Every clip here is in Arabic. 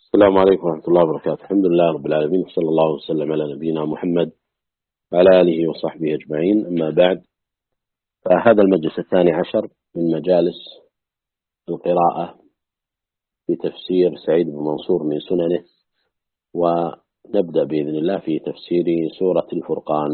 السلام عليكم ورحمة الله وبركاته. الحمد لله رب العالمين، وصلى الله وسلم على نبينا محمد وعلى آله وصحبه أجمعين. أما بعد، فهذا المجلس 12 من مجالس القراءة في تفسير سعيد بن منصور من سننه، ونبدأ بإذن الله في تفسير سورة الفرقان.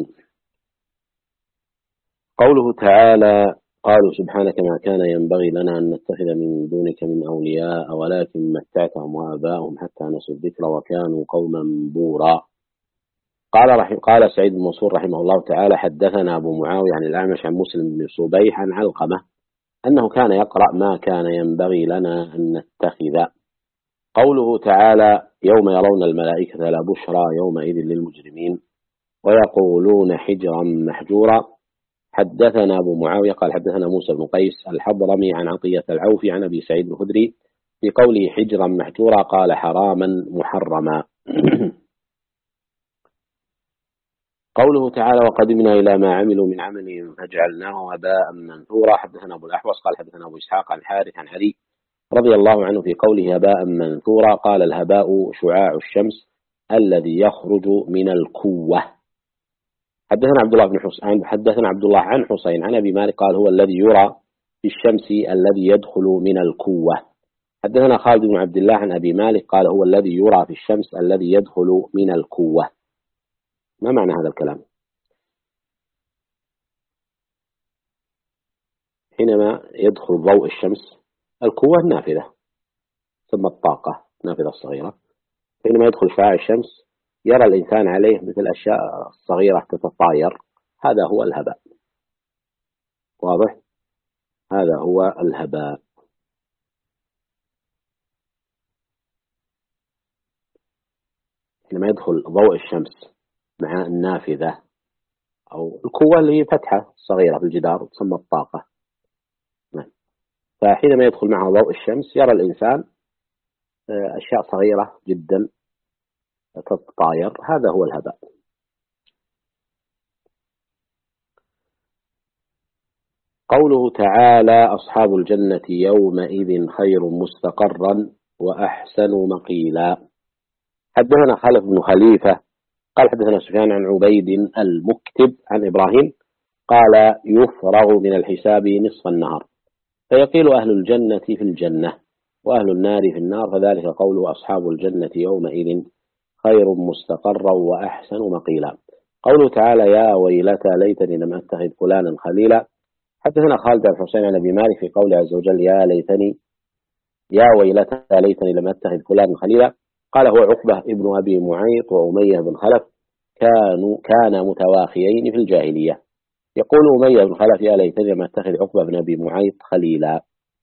قوله تعالى: قالوا سبحانك ما كان ينبغي لنا أن نتخذ من دونك من أولياء ولكن متعتهم وآباءهم حتى نسوا الذكر وكانوا قوما بورا. قال سعيد بن منصور رحمه الله تعالى: حدثنا أبو معاوية عن الأعمش عن مسلم بن صبيح عن علقمة أنه كان يقرأ ما كان ينبغي لنا أن نتخذ. قوله تعالى: يوم يرون الملائكة لا بشرى يومئذ للمجرمين ويقولون حجرا محجورا. حدثنا أبو معاوية قال حدثنا موسى بن قيس الحضرمي عن عطية العوفي عن أبي سعيد الخدري في قوله حجرا محجورا قال حراما محرما. قوله تعالى: وقدمنا إلى ما عملوا من عمل فجعلناه هباء منثورا. حدثنا أبو الأحوص قال حدثنا أبو إسحاق عن حارث عن علي رضي الله عنه في قوله هباء منثورا قال الهباء شعاع الشمس الذي يخرج من الكوة. حدثنا عبد الله عن حسين عن أبي مالك قال هو الذي يرى في الشمس الذي يدخل من الكوة. حدثنا خالد بن عبد الله عن أبي مالك قال هو الذي يرى في الشمس الذي يدخل من الكوة. ما معنى هذا الكلام؟ حينما يدخل ضوء الشمس، الكوة النافذة ثم الطاقة النافذة الصغيرة، حينما يدخل شعاع الشمس يرى الإنسان عليه مثل الأشياء الصغيرة تتطاير، هذا هو الهباء. واضح؟ هذا هو الهباء. حينما يدخل ضوء الشمس مع النافذة أو الكوة اللي هي فتحة صغيرة في الجدار تسمى الطاقة، فحينما يدخل معها ضوء الشمس يرى الإنسان أشياء صغيرة جدا تتطاير، هذا هو الهباء. قوله تعالى: أصحاب الجنة يومئذ خير مستقرا وأحسن مقيلا. حدثنا خلف بن خليفة قال حدثنا سفيان عن عبيد المكتب عن إبراهيم قال يفرغ من الحساب نصف النهار فيقيل أهل الجنة في الجنة وأهل النار في النار، فذلك قوله أصحاب الجنة يومئذ خير مستقرا وأحسن مقيلا. قوله تعالى: يا ويلتى ليتني لم أتخذ فلانا خليلا. حدثنا خالد بن حسين عن أبي مالك في قوله عز وجل: يا ويلتى ليتني لم أتخذ فلانا خليلا. قال هو عقبة ابن أبي معيط وأمية بن خلف كان متواخيين في الجاهلية. يقول أمية بن خلف: يا ليتني لم أتخذ عقبة بن أبي معيط خليلا.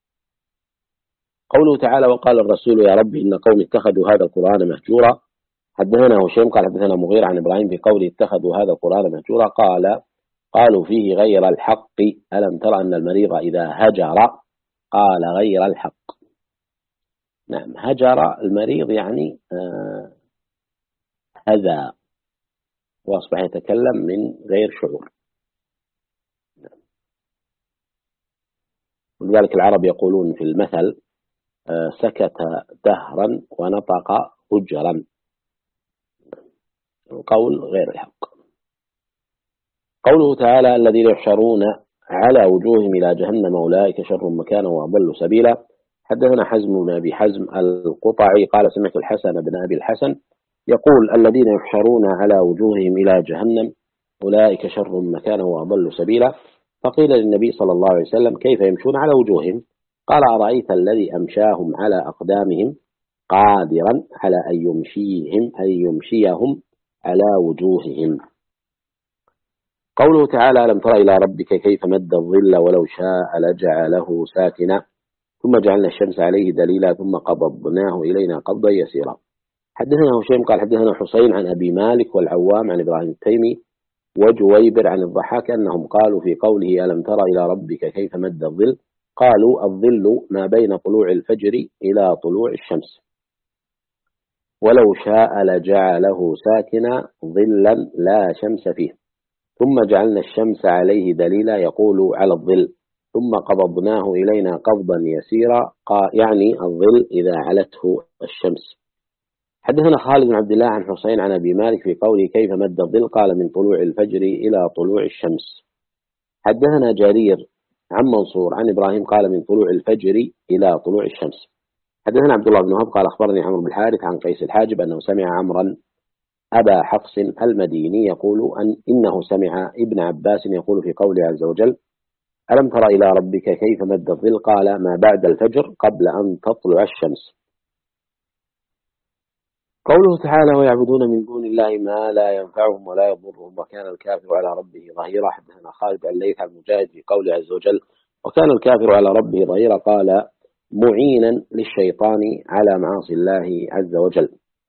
قوله تعالى: وقال الرسول يا رب إن قوم اتخذوا هذا القرآن مهجورا. حدثنا هشيم قال حدثنا مغير عن إبراهيم في قوله اتخذوا هذا القرآن مهجورا قالوا فيه غير الحق ألم ترى أن المريض إذا هجر قال غير الحق. نعم، هجر المريض يعني هذا وأصبح يتكلم من غير شعور. ولذلك العرب يقولون في المثل سكت دهرا ونطق هجرا، القول غير الحق. قوله تعالى: الذين يحشرون على وجوههم إلى جهنم أولئك شر مكانا وأضل سبيلا. حدثنا حزم بن أبي حزم القطعي قال سمعت الحسن بن أبي الحسن يقول: الذين يحشرون على وجوههم إلى جهنم أولئك شر مكانا وأضل سبيلا. فقيل للنبي صلى الله عليه وسلم: كيف يمشون على وجوههم؟ قال: أرأيت الذي أمشاهم على أقدامهم قادرا على أن يمشيهم على وجوههم. قوله تعالى: ألم تر إلى ربك كيف مد الظل ولو شاء لجعله ساكنا ثم جعلنا الشمس عليه دليلا ثم قبضناه إلينا قبضا يسيرا. حدثنا هشيم قال حدثنا حسين عن أبي مالك والعوام عن إبراهيم التيمي وجويبر عن الضحاك أنهم قالوا في قوله ألم تر إلى ربك كيف مد الظل قالوا الظل ما بين طلوع الفجر إلى طلوع الشمس ولو شاء لجعله ساكنا ظلا لا شمس فيه ثم جعلنا الشمس عليه دليلا يقول على الظل ثم قبضناه إلينا قبضا يسيرا يعني الظل إذا علته الشمس. حدثنا خالد بن عبد الله عن حسين عن أبي مالك في قوله كيف مد الظل قال من طلوع الفجر إلى طلوع الشمس. حدثنا جرير عن منصور عن إبراهيم قال من طلوع الفجر إلى طلوع الشمس. حدثنا عبد الله بن وهب قال أخبرني عمرو بن الحارث عن قيس الحاجب أنه سمع عمرا أبا حفص المديني يقول إنه سمع ابن عباس يقول في قوله عز وجل ألم تر إلى ربك كيف مد الظل قال ما بعد الفجر قبل أن تطلع الشمس. قوله تعالى ويعبدون من دون الله ما لا ينفعهم ولا يضرهم وكان الكافر على ربه ظهيرا. حدثنا خالد عن الليث عن مجاهد في قوله عز وجل وكان الكافر على ربه ظهيرا قال معينا للشيطان على معاصي الله عز وجل.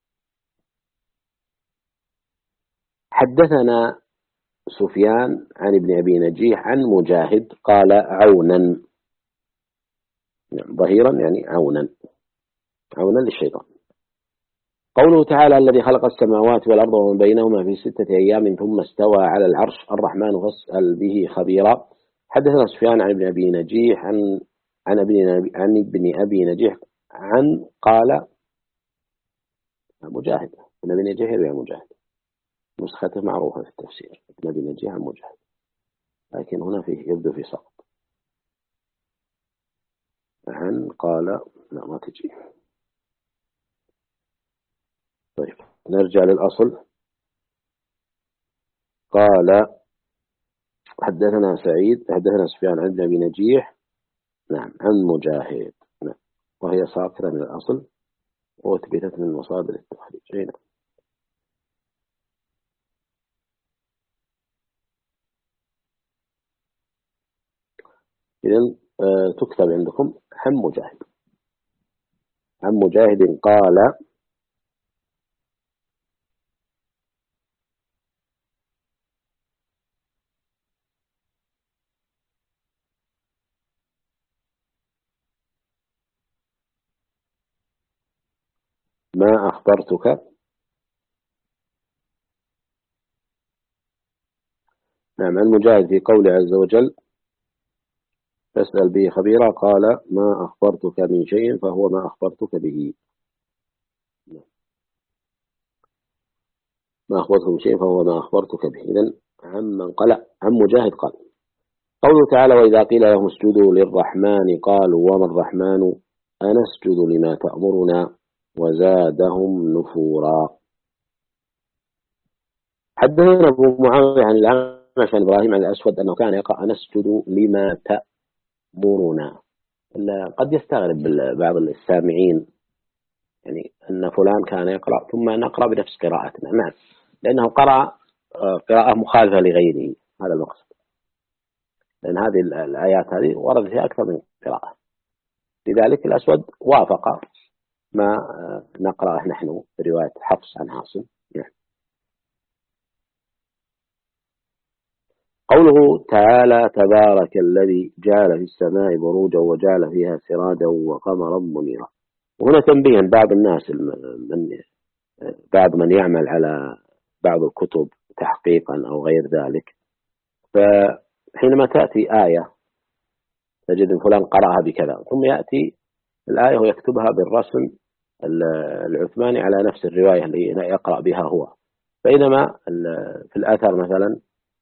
حدثنا سفيان عن ابن أبي نجيح عن مجاهد قال عونا ظهيرا يعني عونا للشيطان. قوله تعالى الذي خلق السماوات والأرض ومن بينهما في 6 أيام ثم استوى على العرش الرحمن فاسأل به خبيرا. حدثنا سفيان عن ابن أبي نجيح عن ابن أبي نجيح قال مجاهد ابن أبي نجيح يروي عن مجاهد نسخته معروفة في التفسير ابن أبي نجيح عن مجاهد لكن هنا فيه يبدو في سقط قال لا ما تجي. طيب نرجع للأصل. قال حدثنا سفيان عن أبي نجيح عن مجاهد وهي ساقطة من الأصل وثبتت من مصادر التخريج. إذن تكتب عندكم عن مجاهد قال ما أخبرتك عن مجاهد في قوله عز وجل فاسأل به خبيرا قال ما أخبرتك من شيء فهو ما أخبرتك به. ما أخبرتك من شيء فهو ما أخبرتك به. إذن عن مجاهد قال قوله تعالى وإذا قيل لهم اسجدوا للرحمن قالوا وما الرحمن أنسجد لما تأمرنا وزادهم نفورا. حدثنا أبو معاوية عن الأعمش عن إبراهيم عن الأسود أنه كان يقرأ أنسجد لما تأمرنا. قد يستغرب بعض السامعين يعني أن فلان كان يقرأ ثم نقرأ بنفس قراءتنا لأنه قرأ قراءة مخالفة لغيره. هذا المقصد لأن هذه الآيات هذه ورد فيها أكثر من قراءة لذلك الأسود وافق ما نقرأه نحن برواية حفص عن عاصم. قوله تعالى تبارك الذي جعل في السماء بروجا وجعل فيها سراجا وقمرا منيرا. وهنا تنبيه بعض الناس بعض من يعمل على بعض الكتب تحقيقا أو غير ذلك فحينما تأتي آية تجد أن فلان قرأها بكذا ثم يأتي الآية ويكتبها بالرسم العثماني على نفس الرواية اللي يقرأ بها هو. بينما في الأثر مثلا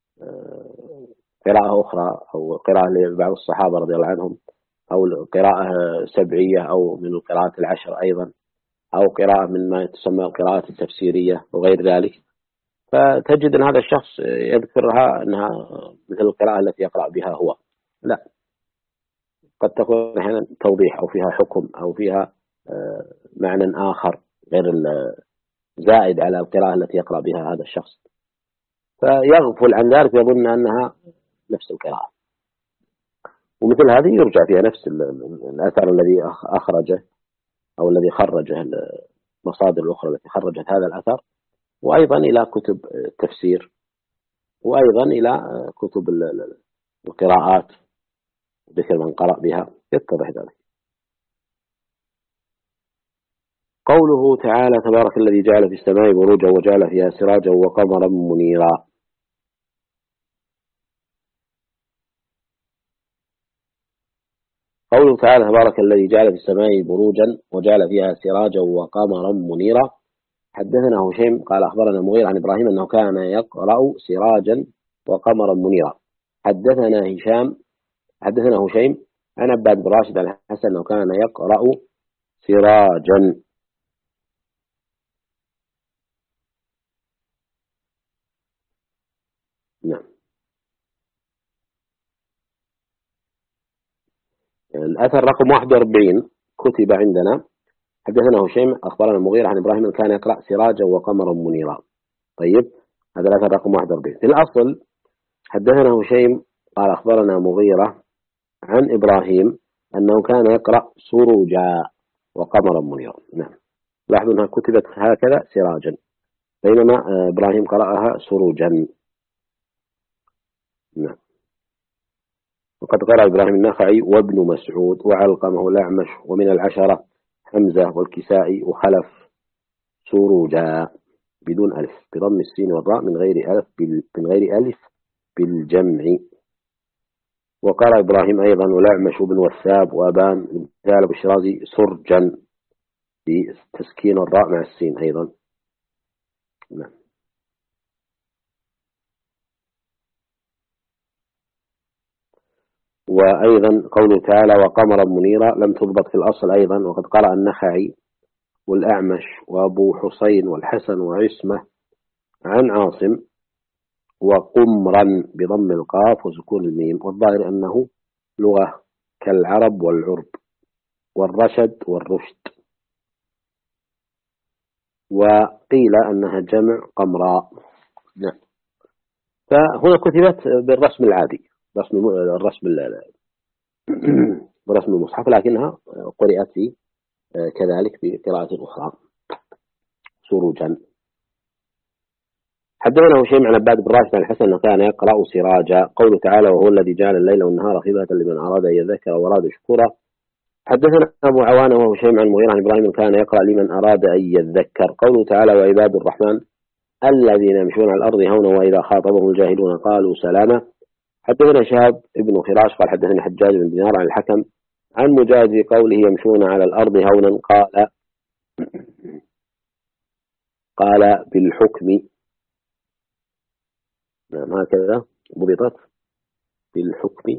قراءة أخرى أو قراءة لبعض الصحابة رضي الله عنهم أو قراءة سبعية أو من القراءات العشر أيضا أو قراءة من ما تسمى القراءات التفسيرية وغير ذلك فتجد أن هذا الشخص يذكرها أنها مثل القراءة التي يقرأ بها هو. لا قد تكون أحيانا توضيح أو فيها حكم أو فيها معنى آخر غير زائد على القراءة التي يقرأ بها هذا الشخص فيغفل عن ذلك ويظن أنها نفس القراءة. ومثل هذه يرجع فيها نفس الأثر الذي أخرجه أو الذي خرجه المصادر الأخرى التي خرجت هذا الأثر وأيضا إلى كتب التفسير وأيضا إلى كتب القراءات ذكر من قرأ بها يتضح ذلك. قوله تعالى تبارك الذي جعل في السماء بروجا وجعل فيها سراجا وقمرا منيرا. قوله تعالى تبارك الذي جعل في السماء بروجا وجعل فيها سراجا وقمرا منيرا. حدثنا هشيم قال أخبرنا المغيرة عن إبراهيم أنه كان يقرأ سراجا وقمرا منيرا. حدثنا هشيم عن عباد بن راشد عن الحسن أنه كان يقرأ سراجا. نعم. الأثر رقم 41 كتب عندنا حدثنا هشيم أخبرنا المغيرة عن إبراهيم أنه كان يقرأ سراجا وقمرا منيرا. طيب هذا الأثر رقم 41. في الأصل حدثنا هشيم قال أخبرنا مغيرة عن إبراهيم أنه كان يقرأ سروجا وقمرا منيرا. نعم. لاحظوا أنها كتبت هكذا سراجا بينما إبراهيم قرأها سروجا. نعم. وقد قرأ إبراهيم النخعي وابن مسعود وعلقمة والأعمش ومن العشرة حمزة والكسائي وخلف سروجا بدون ألف بضم السين والراء من غير ألف بالجمع. وقرأ إبراهيم أيضا والأعمش بن وثاب وأبان بن ثعلب الشرازي سرجا بتسكين الراء مع السين أيضا. نعم. وأيضا قوله تعالى وقمرا منيرا لم تضبط في الأصل أيضا. وقد قرأ النخعي والأعمش وأبو حسين والحسن وعسمة عن عاصم وقمرا بضم القاف وسكون الميم. والظاهر أنه لغة كالعرب والعرب والرشد والرشد. وقيل أنها جمع قمراء. نعم. فهنا كتبت بالرسم العادي برسم المصحف لكنها قرأت في كذلك بقراءة أخرى سروجا. حدثنا هشيم عن عباد بن راشد عن الحسن أنه كان يقرأ سراجا. قوله تعالى وهو الذي جعل الليل والنهار خلفة لمن أراد أن يذكر وأراد شكورا. حدثنا أبو عوانة وهشيم عن المغيرة عن إبراهيم كان يقرأ لمن أراد أن يذكر. قوله تعالى وعباد الرحمن الذين يمشون على الأرض هونا وإذا خاطبهم الجاهلون قالوا سلاما. حدثنا شهاب ابن خراش قال حدثني حجاج بن دينار عن الحكم عن مجاهد قوله يمشون على الأرض هونا قال بالحكم. نعم هكذا ضبطت بالحكم.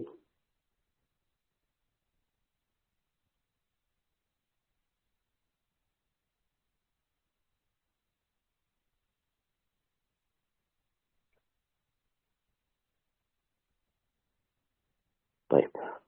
طيب.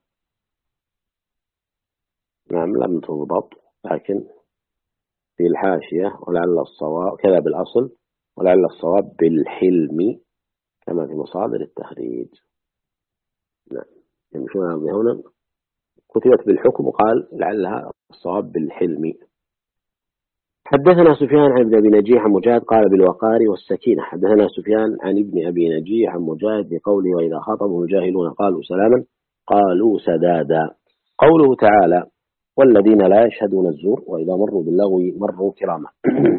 نعم لم تضبط لكن في الحاشية ولعل الصواب كذا بالأصل ولعل الصواب بالحلم كما في مصادر التخريج. نعم يمشون على الأرض هونا كتبت بالحكم وقال لعلها الصواب بالحلم. حدثنا سفيان عن ابن أبي نجيح عن مجاهد قال بالوقار والسكينة. حدثنا سفيان عن ابن أبي نجيح عن مجاهد بقوله وإذا خاطبهم الجاهلون قالوا سلاما قالوا سدادا. قوله تعالى والذين لا يشهدون الزور وإذا مروا باللغو مروا كراما.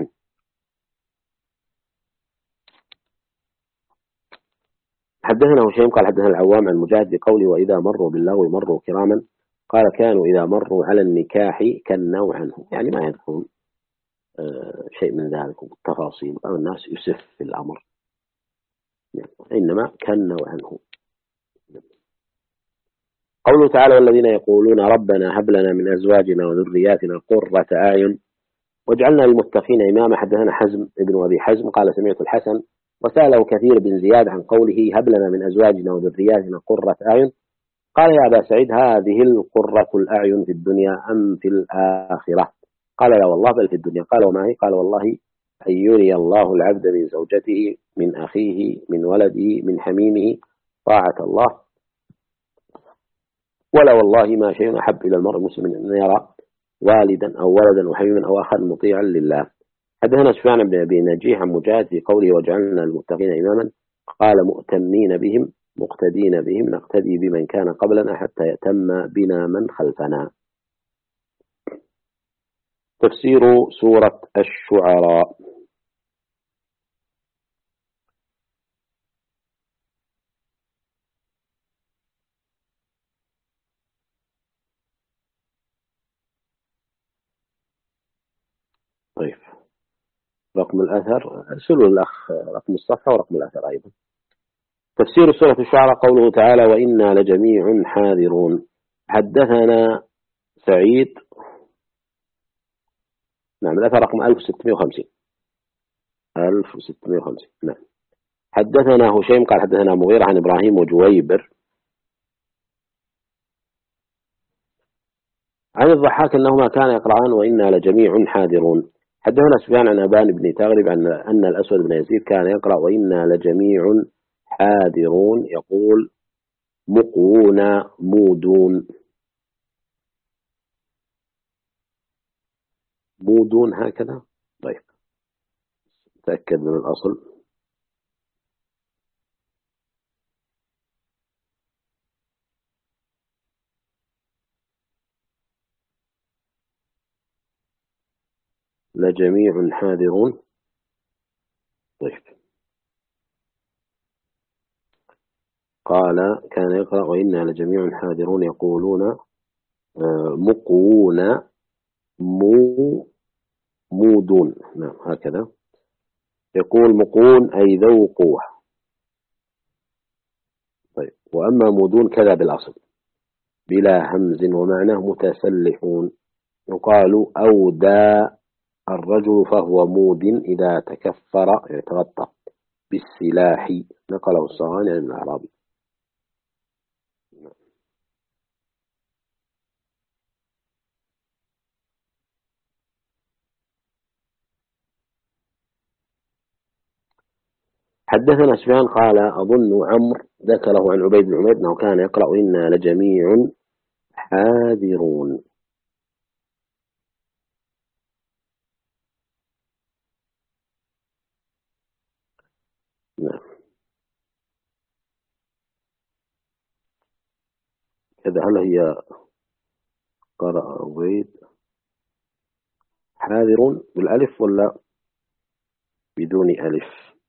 حدثنا هشيم قال حدثنا العوام عن مجاهد بقوله وإذا مروا باللغو مروا كراما. قال كانوا إذا مروا على النكاح كنوا عنه يعني ما يذكرون شيء من ذلك التفاصيل. أو الناس يسف في الأمر يعني إنما كنوا عنه. قوله تعالى والذين يقولون ربنا هب لنا من أزواجنا وذرياتنا قرة أعين واجعلنا للمتقين إماما. حدثنا حزم ابن أبي حزم قال سمعت الحسن وسأله كثير بن زياد عن قوله هب لنا من أزواجنا وذرياتنا قرة أعين قال يا أبا سعيد هذه القرة الأعين في الدنيا أم في الآخرة؟ قال لا والله بل في الدنيا. قال وما هي؟ قال والله أن يري الله العبد من زوجته من أخيه من ولده من حميمه طاعة الله ولا والله ما شيء أحب إلى المرء المسلم أن يرى والدا أو ولدا أو حميما أو أخا مطيعا لله. حدثنا سفيان بن أبي نجيح عن مجاهد في قوله وجعلنا المتقين إماما قال مؤتمين بهم مقتدين بهم نقتدي بمن كان قبلنا حتى يتم بنا من خلفنا. تفسير سورة الشعراء. طيب ورقم الأثر أرسلوا الأخ رقم الصفحة ورقم الأثر أيضا. تفسير سورة الشعراء قوله تعالى وإنا لجميع حاذرون. حدثنا سعيد، نعم الأثر رقم 1650 1650 نعم. حدثنا هشيم قال حدثنا مغيرة عن إبراهيم وجويبر عن الضحاك أنهما كان يقرأان وإنا لجميع حاذرون. حدثنا سفيان عن أبان بن تغلب أن الأسود بن يزيد كان يقرأ وإنا لجميع حاذرون يقول مقوون مودون. مودون هكذا. طيب تأكد من الأصل. لجميع حاذرون. طيب قال كان يقرأ وإنا لجميع حاذرون يقولون مقوون مودون. نعم هكذا يقول مقون أي ذو قوة. طيب وأما مودون كذا بالأصل بلا همز ومعناه متسلحون. يقال أودى الرجل فهو مود إذا تكفر يتغطى بالسلاح. نقله الصهاني عن الأعرابي. حدثنا سفيان قال أظن عمرو ذكره عن عبيد بن عمير أنه كان يقرأ إنا لجميع حاذرون. نعم كذا. هل هي قرأ عبيد حاذرون بالألف ولا بدون ألف؟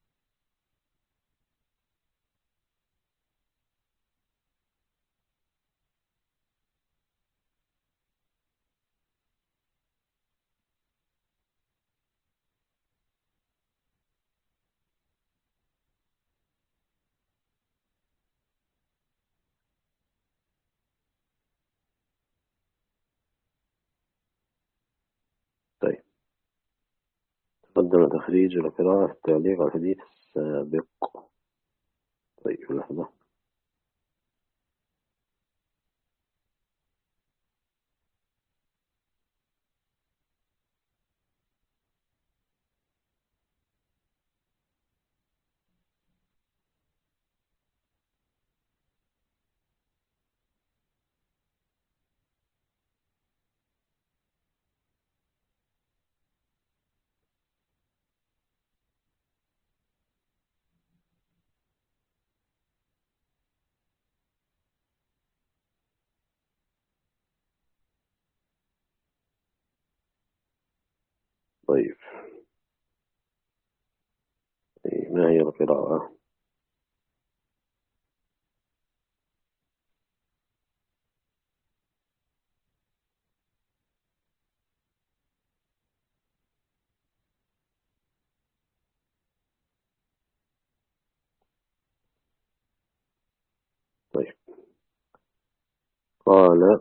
طيب تقدم تخريج القراءة التعليق على الحديث السابق. طيب لحظة. طيب ما هي القراءة؟ طيب قال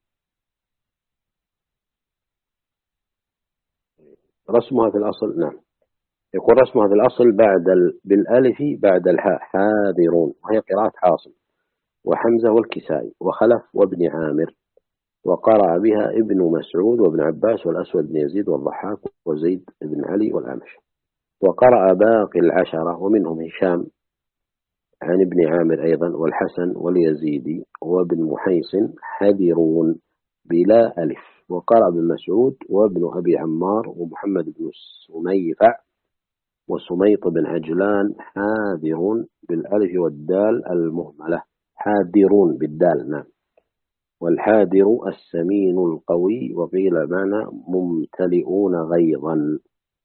رسمها في الأصل. نعم يقول رسمها في الأصل بالألف بعد الحاء حاذرون، وهي قراءة عاصم وحمزة والكسائي وخلف وابن عامر. وقرأ بها ابن مسعود وابن عباس والأسود بن يزيد والضحاك وزيد بن علي والأعمش. وقرأ باقي العشرة ومنهم هشام عن ابن عامر أيضا والحسن واليزيدي وابن محيصن حذرون بلا ألف. وقرأ ابن مسعود وابن أبي عمار ومحمد بن سميفع وسميط بن عجلان حاذرون بالألف والدال المهملة. حاذرون بالدال. نعم. والحاذر السمين القوي وقيل معنى ممتلئون غيظا.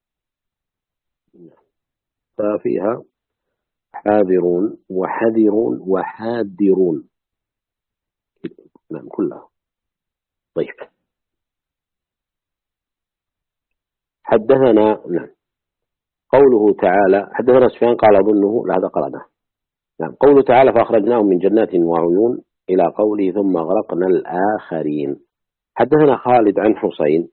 ففيها حاذرون وحذرون وحاذرون. نعم كلها. طيب حدثنا. نعم قوله تعالى حدثنا سفيان قال أظنه لا هذا قرأناه. نعم. قوله تعالى فأخرجناهم من جنات وعيون إلى قوله ثم أغرقنا الآخرين. حدثنا خالد عن حسين.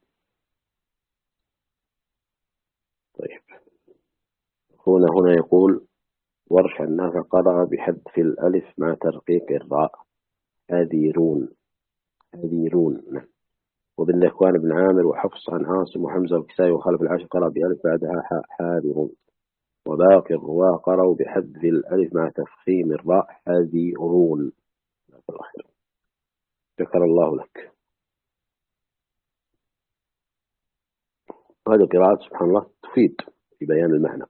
طيب هنا يقول ورش الناس قرأ بحذف الألف مع ترقيق الراء هذيرون. نعم. وابن ذكوان بن عامر وحفص عن عاصم وحمزة والكسائي وخالف العاشر قرأ بألف بعدها حاذرون. وباقي الرواة قرأوا بحذف الألف مع تفخيم الراء حاذرون. شكر الله لك. هذه قراءات سبحان الله تفيد في بيان المعنى.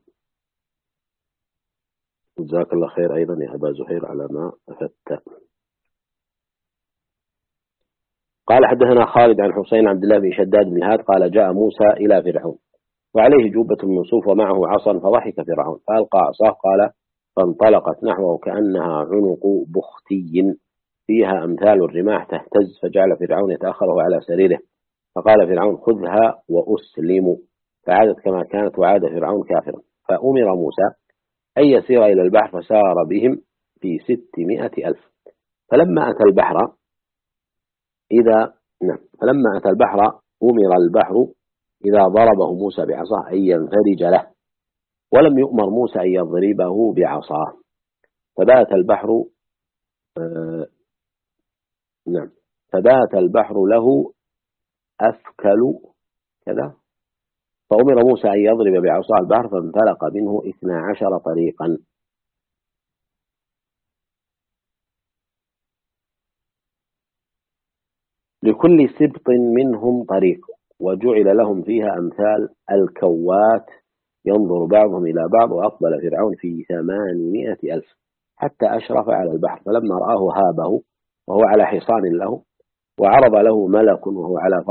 وجزاك الله خير أيضا يا أبا زهير على ما أفدت. قال حدثنا خالد عن حسين عبد الله بن شداد بن هاد قال جاء موسى إلى فرعون وعليه جوبة من صوف ومعه عصا فضحك فرعون فألقى عصاه قال فانطلقت نحوه كأنها عنق بختي فيها أمثال الرماح تهتز فجعل فرعون يتأخره على سريره فقال فرعون خذها وأسلم فعادت كما كانت وعاد فرعون كافرا. فأمر موسى أن يسير إلى البحر فسار بهم في 600,000 فلما أتى البحر أمر البحر إذا ضربه موسى بعصاه أن ينفرج له ولم يؤمر موسى أن يضربه بعصاه فبات البحر له أثكل كذا فأمر موسى أن يضرب بعصاه البحر فانطلق منه 12 طريقا. لكل سبط منهم طريق وجعل لهم فيها أمثال الكوات ينظر بعضهم إلى بعض وأقبل فرعون في 800,000 حتى أشرف على البحر فلما رآه هابه وهو على حصان له وعرض له ملك وهو على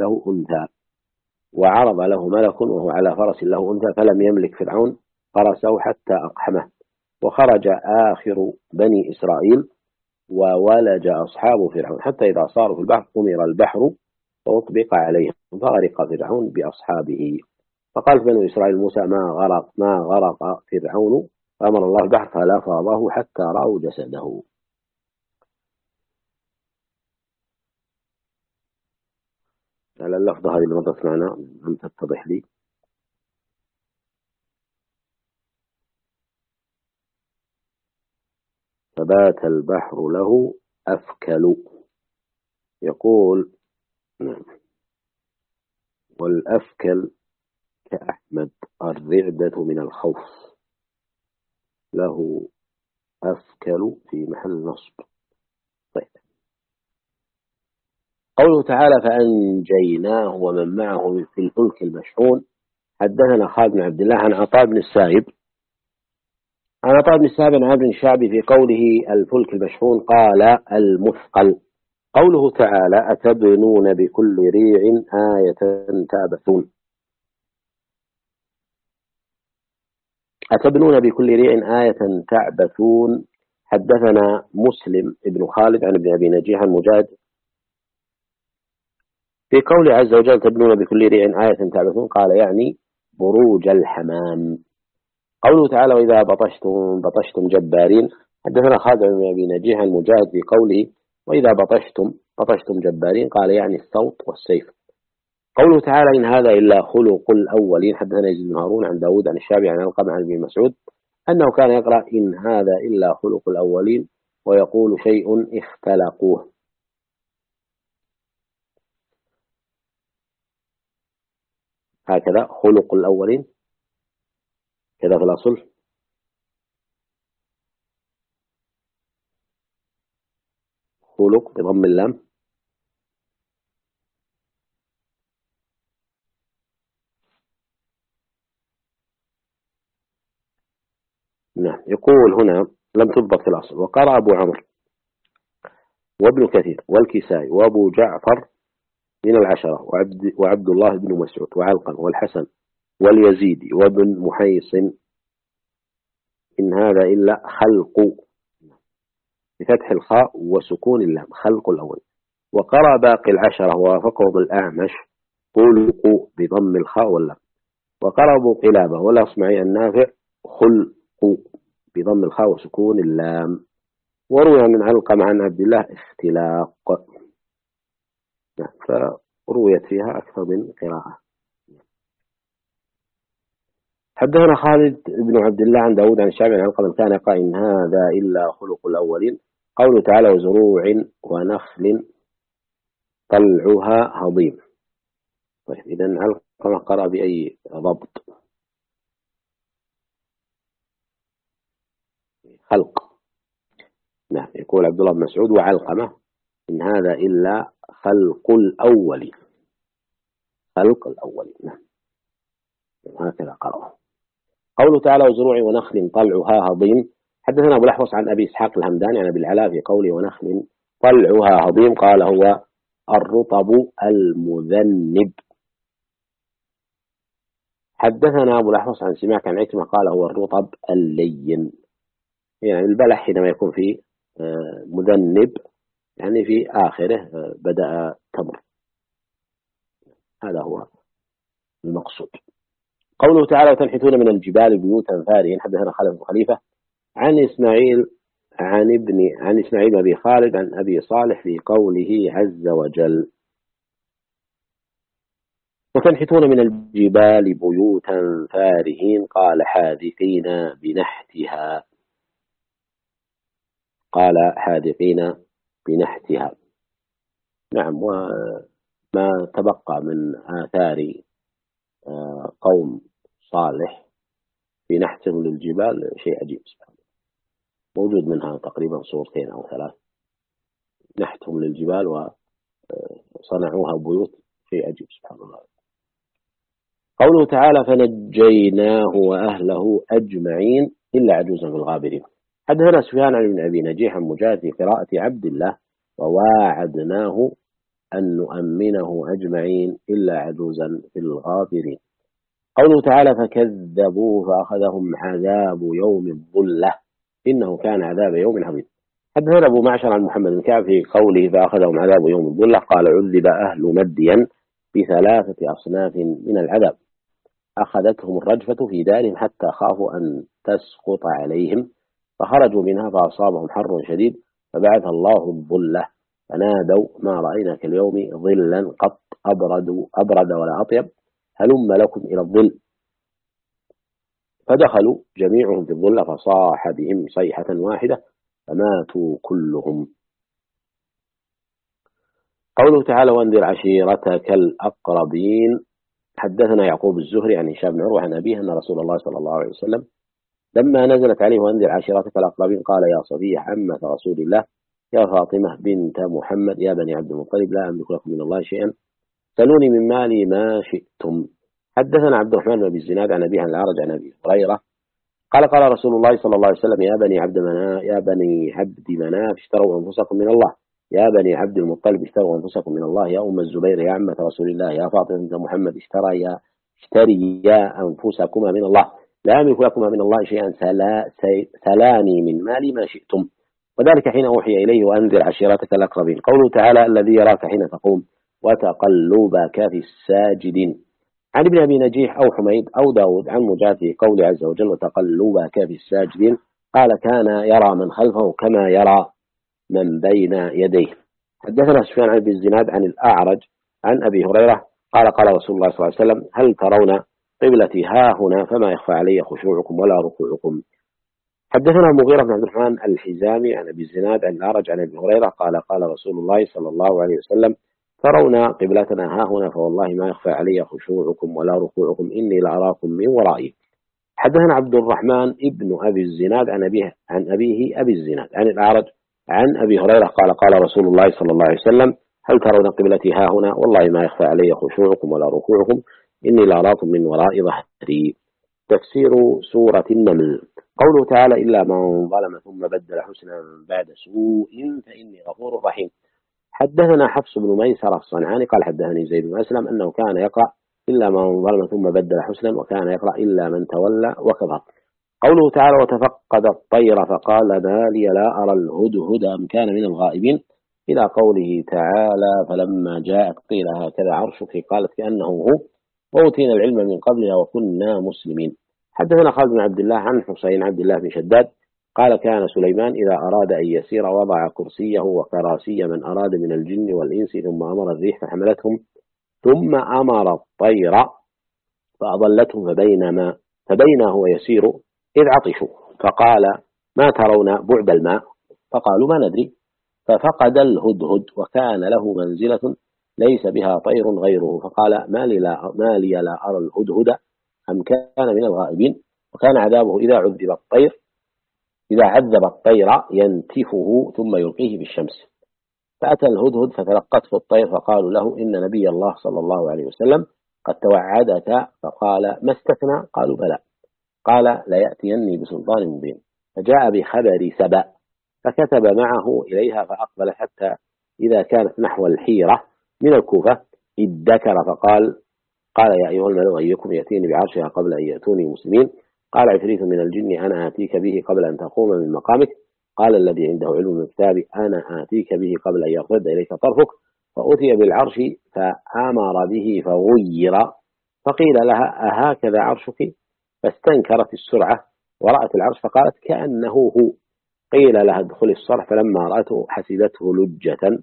فرس له أنثى فلم يملك فرعون فرسه حتى أقحمه وخرج آخر بني إسرائيل وولج أصحاب فرعون حتى إذا صاروا في البحر أمر البحر فأطبق عليهم فغرق فرعون بأصحابه. فقال بنو إسرائيل موسى ما غرق فرعون فأمر الله البحر فلفظه حتى رأوا جسده. على اللفظة هذه اللي مرت معنا أن تتضح لي. فبات البحر له أثكل يقول والأثكل كأحمد الرعدة من الخوف له أثكل في محل نصب. طيب قوله تعالى فأنجيناه ومن معه في الفلك المشحون. حدثنا خالد بن عبد الله عن عطاء بن السائب عن عمرو الشعبي في قوله الفلك المشحون قال المثقل. قوله تعالى أتبنون بكل ريع آية تعبثون. حدثنا مسلم ابن خالد عن ابن أبي نجيح عن مجاهد في قوله عز وجل تبنون بكل ريع آية تعبثون قال يعني بروج الحمام. قوله تعالى وإذا بطشتم جبارين. حدثنا خالد بن أبي نجيح عن مجاهد في قوله وإذا بطشتم جبارين قال يعني الصوت والسيف. قوله تعالى إن هذا إلا خلق الأولين. حدثنا يزيد بن هارون عن داود عن الشعبي عن علقمة عن ابن مسعود أنه كان يقرأ إن هذا إلا خلق الأولين ويقول شيء اختلقوه. هكذا خلق الأولين كذا في الأصل. خلق بضم اللام. نعم. يقول هنا لم تضبط في الأصل. وقرأ أبو عمرو وابن كثير والكسائي وأبو جعفر من العشرة وعبد الله بن مسعود وعلقم والحسن واليزيدي وابن محيصن إن هذا إلا خلق بفتح الخاء وسكون اللام خلق الأول. وقرأ باقي العشرة ووافقهم الأعمش خلق بضم الخاء واللام. وقربوا قلابة، والأصمعي النافع خلق بضم الخاء وسكون اللام. وروي من علقمة عن عبد الله اختلاق، فرويت فيها أكثر من قراءة. حدثنا خالد بن عبد الله عن داود عن الشعبي عن علقمة كان يقول إن هذا إلا خلق الأولين. قوله تعالى وزروع ونخل طلعها هضيم. طيب إذن علقمة قرأ بأي ضبط؟ خلق. نعم، يقول عبد الله بن مسعود وعلقمة إن هذا إلا خلق الأول. خلق الأول. نعم، هكذا قرأه. قوله تعالى وزروع ونخل طلعها هضيم. حدثنا أبو الأحوص عن أبي إسحاق الهمداني عن أبي العلاء في قوله ونخل طلعها هضيم قال هو الرطب المذنب. حدثنا أبو الأحوص عن سماك عن عكرمة قال هو الرطب اللين، يعني البلح حينما يكون في مذنب يعني في آخره بدأ تمر، هذا هو المقصود. قوله تعالى وتنحتون من الجبال بيوتا فارهين. حدثنا خالد بن خليفة عن إسماعيل عن إسماعيل أبي خالد عن أبي صالح في قوله عز وجل وتنحتون من الجبال بيوتا فارهين قال حاذقين بنحتها. قال حاذقين بنحتها. نعم، وما تبقى من آثار قوم صالح في نحتهم للجبال شيء عجيب سبحان الله. موجود منها تقريبا صورتين أو ثلاث، نحتهم للجبال وصنعوها بيوت، شيء عجيب سبحان الله. قوله تعالى فنجيناه وأهله أجمعين إلا عجوزا في الغابرين. حدثنا سفيان عن ابن أبي نجيح عن مجاهد في قراءة عبد الله وواعدناه أن نؤمنه أجمعين إلا عجوزا في الغابرين. قوله تعالى فكذبوه فأخذهم عذاب يوم الظلة إنه كان عذاب يوم عظيم. حدثنا أبو معشر عن محمد بن كعب في قوله فأخذهم عذاب يوم الظلة قال عذب أهل مدين ب3 أصناف من العذاب أخذتهم الرجفة في دارهم حتى خافوا أن تسقط عليهم فخرجوا منها فأصابهم حر شديد فبعث الله الظلة فنادوا ما رأينا كاليوم ظلا قط أبرد ولا أطيب هلم لكم إلى الظل فدخلوا جميعهم في الظل فصاح بهم صيحة واحدة فماتوا كلهم. قوله تعالى وانذر عشيرتك الأقربين. حدثنا يعقوب الزهري عن هشام بن عروة عن أبيه أن رسول الله صلى الله عليه وسلم لما نزلت عليه وانذر عشيرتك الأقربين قال يا صفية عمة رسول الله يا فاطمة بنت محمد يا بني عبد المطلب لا أملك لكم من الله شيئا سلوني من مالي ما شئتم. حدثنا عبد الرحمن بن أبي الزناد عن أبيه عن الأعرج عن أبي هريرة قال رسول الله صلى الله عليه وسلم يا بني عبد مناف اشتروا أنفسكم من الله يا بني عبد المطلب اشتروا أنفسكم من الله يا أم الزبير يا عمة رسول الله يا فاطمة بنت محمد اشتريا أنفسكما من الله لا أملك لكما من الله شيئا سلاني من مالي ما شئتم. وذلك حين أوحي إليه وأنذر عشيرتك الأقربين. قوله تعالى الذي يراك حين تقوم وتقلبك في الساجدين. عن ابن أبي نجيح أو حميد أو داود عن مجاهد في قول عز وجل وتقلبك في الساجدين قال كان يرى من خلفه كما يرى من بين يديه. حدثنا سفيان عن ابن الزناد عن الأعرج عن أبي هريرة قال رسول الله صلى الله عليه وسلم هل ترون قبلتي ها هنا فما يخفى علي خشوعكم ولا ركوعكم. حدثنا المغيرة بن عبد الرحمن الحزامي عن أبي الزناد عن الأعرج عن أبي هريرة قال رسول الله صلى الله عليه وسلم ترون قبلتنا ها هنا فوالله ما يخفى علي خشوعكم ولا ركوعكم إني لأراكم من ورائي. حدثنا عبد الرحمن ابن أبي الزناد عن أبيه أبي الزناد عن الأعرج عن أبي هريرة قال رسول الله صلى الله عليه وسلم هل ترون قبلتي ها هنا والله ما يخفى علي خشوعكم ولا ركوعكم إني لأراكم من وراء ظهري. تفسير سورة النمل. قوله تعالى إلا من ظلم ثم بدل حسنا بعد سوء فإني غفور رحيم. حدثنا حفص بن ميسر الصنعاني قال حدثني زيد بن أسلم أنه كان يقرأ إلا من ظلم ثم بدل حسنا وكان يقرأ إلا من تولى وكفر. قوله تعالى وتفقد الطير فقال ما لي لا أرى الهدهد أم كان من الغائبين إلى قوله تعالى فلما جاءت قيل هكذا عرشك قالت كأنه هو وأوتينا العلم من قبلها وكنا مسلمين. حدثنا خالد بن عبد الله عن حسين عبد الله بن شداد قال كان سليمان إذا أراد أن يسير وضع كرسيه وكراسي من أراد من الجن والإنس ثم أمر الريح فحملتهم ثم أمر الطير فأضلتهم فبينا هو يسير إذ عطشوا فقال ما ترون بعد الماء فقالوا ما ندري ففقد الهدهد وكان له منزلة ليس بها طير غيره فقال ما لي لا أرى الهدهد أم كان من الغائبين وكان عذابه إذا عذب الطير ينتفه ثم يلقيه بالشمس فأتى الهدهد فتلقته الطير فقالوا له إن نبي الله صلى الله عليه وسلم قد توعدك فقال ما استثنى قالوا بلى قال ليأتيني بسلطان مبين فجاء بخبر سبأ فكتب معه إليها فأقبل حتى إذا كانت نحو الحيرة من الكوفة ادكر فقال يا أيها الملأ أيكم يأتيني بعرشها قبل أن يأتوني مسلمين قال عفريت من الجن أنا آتيك به قبل أن تقوم من مقامك قال الذي عنده علم من الكتاب أنا آتيك به قبل أن يرتد إليك طرفك فأتي بالعرش فأمر به فغير فقيل لها أهكذا عرشك فاستنكرت السرعة ورأت العرش فقالت كأنه هو قيل لها ادخل الصرح فلما رأته حسبته لجة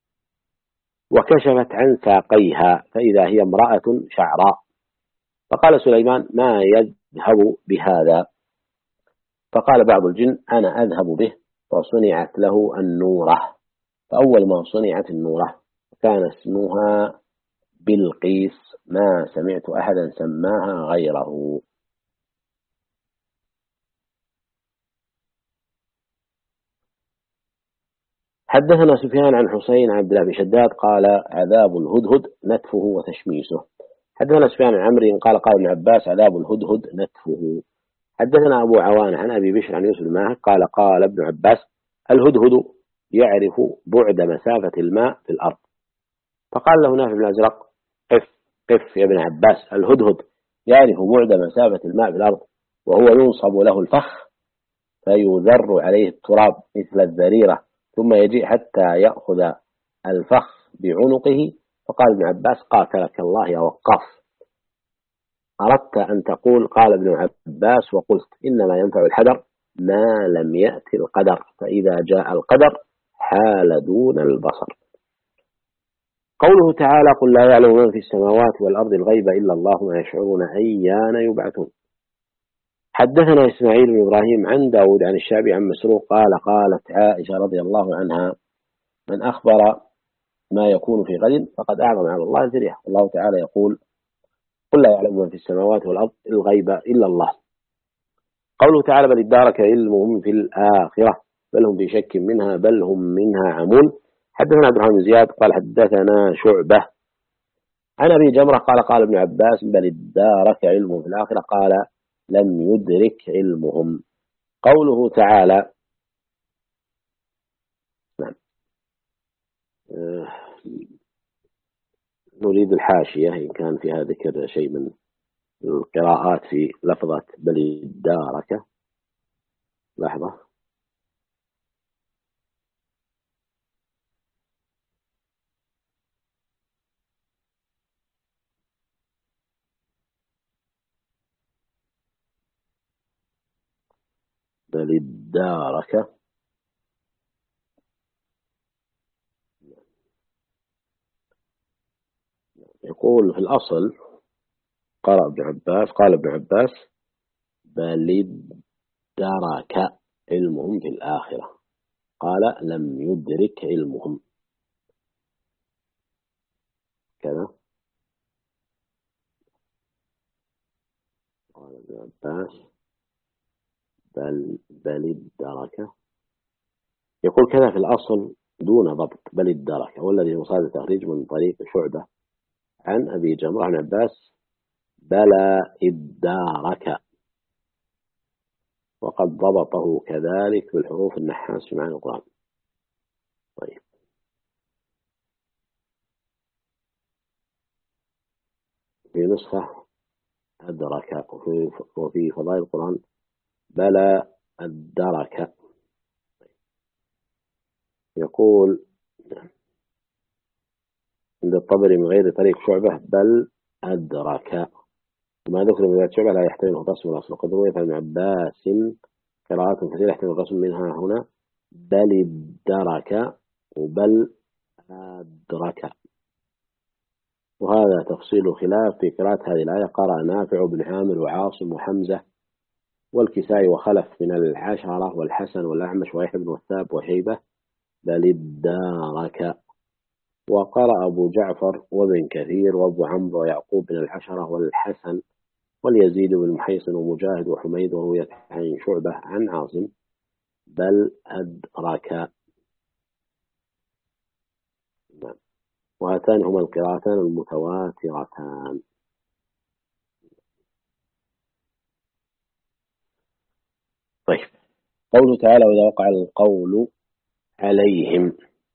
وكشفت عن ساقيها فإذا هي امرأة شعراء فقال سليمان ما يذهب بهذا فقال بعض الجن أنا أذهب به فصنعت له النورة فأول ما صنعت النورة كان اسمها بلقيس ما سمعت أحدا سماها غيره. حدثنا سفيان عن حسين عن عبد الله بن شداد قال عذاب الهدهد نتفه وتشميسه. حدثنا سفيان عن عمرو قال ابن عباس عذاب الهدهد نتفه. حدثنا أبو عوان عن أبي بشر عن يوسف الماهر قال ابن عباس الهدهد يعرف بعد مسافة الماء في الأرض فقال له نافع بن الأزرق قف يا ابن عباس الهدهد يعرف بعد مسافة الماء في الأرض وهو ينصب له الفخ فيذر عليه التراب مثل الذريرة ثم يجيء حتى يأخذ الفخ بعنقه فقال ابن عباس قاتلك الله يا وقاف أردت أن تقول قال ابن عباس وقلت إنما ينفع الحذر ما لم يأتي القدر فإذا جاء القدر حال دون البصر. قوله تعالى قل لا يعلم من في السماوات والأرض الغيب إلا الله ما يشعرون أيان يبعثون. حدثنا إسماعيل بن إبراهيم عن داود عن الشعبي عن مسروق قالت عائشة رضي الله عنها من أخبر ما يكون في غد فقد أعظم على الله الذريعة. الله تعالى يقول قل لا يعلم من في السماوات والأرض الغيب إلا الله. قوله تعالى بل ادارك علمهم في الآخرة بل هم في شك منها بل هم منها عمون. حدثنا عبد الرحمن بن زياد قال حدثنا شعبة عن أبي جمرة قال ابن عباس بل ادارك علمهم في الآخرة قال لم يدرك علمهم. قوله تعالى نعم نريد الحاشية إن كان فيها ذكر شيء من القراءات في لفظة بل ادارك. لحظة بل ادارك يقول في الأصل قال ابن عباس بل ادارك علمهم في الآخرة قال لم يدرك علمهم كذا. قال ابن عباس بل ادارك يقول كذا في الأصل دون ضبط بل ادارك والذي مصادر التخريج من طريق شعبة عن أبي جمرة عن عباس بلى ادارك وقد ضبطه كذلك بالحروف النحاس في معنى القرآن. طيب في نسخة أدرك وفي فضائل القرآن بلى أدرك. يقول عند الطبري من غير طريق شعبة بل أدرك. وما ذكر من رواية شعبة لا يحتمل الرسم والأصل. وقد روي عن ابن عباس قراءات كثيرة يحتمل الرسم منها هنا بل ادرك وبل أدرك. وهذا تفصيل خلاف في قراءة هذه الآية. قرأ نافع بن عامر وعاصم وحمزة والكسائي وخلف من العشرة والحسن والأعمش ويحيى بن وثاب وشيبة بل ادارك. وقرأ أبو جعفر وابن كثير وأبو عمرو ويعقوب من العشرة والحسن واليزيد بن محيصن ومجاهد وحميد وروية عن شعبة عن عاصم بل أدرك. وهاتان هما القراءتان المتواترتان. طيب، قوله تعالى وإذا وقع القول عليهم.